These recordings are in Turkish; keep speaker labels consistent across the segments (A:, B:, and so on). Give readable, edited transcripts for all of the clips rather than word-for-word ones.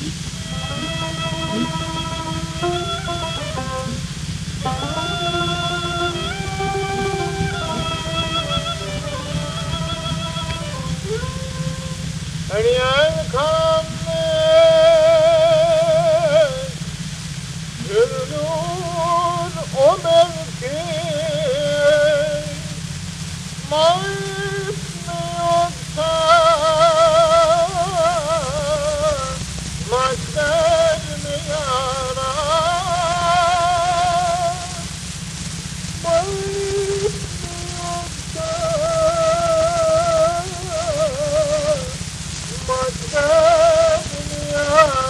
A: Her yer kanlı, sürülür o mevki, mağlup mu yoksa, mahşer mi yara? Mağlup mu yoksa, mahşer mi yara?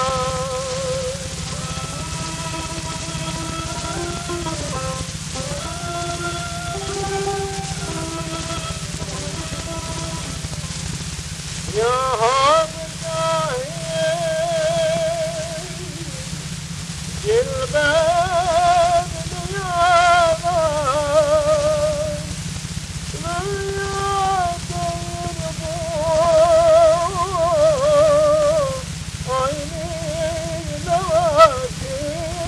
A: Ya Hamid Cilben dünyada rüya değil bu aynı levaki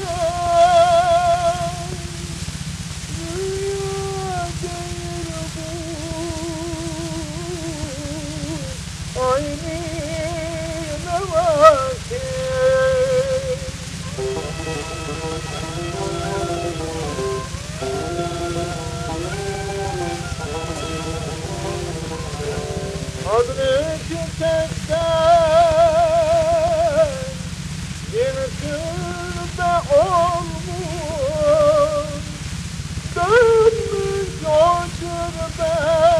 A: rüya değil bu aynı levaki. Adresi tekten bir türbe olmuş, dönmüş o türbe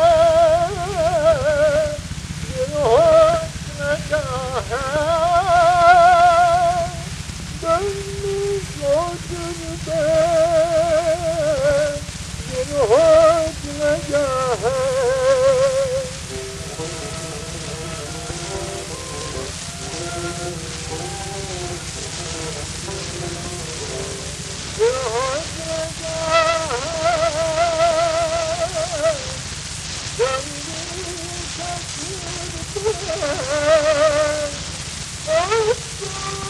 A: bir hoşnekahe, dönmüş o türbe bir hoşnekahe. Bir hoşnekahe döndü şaşırdı.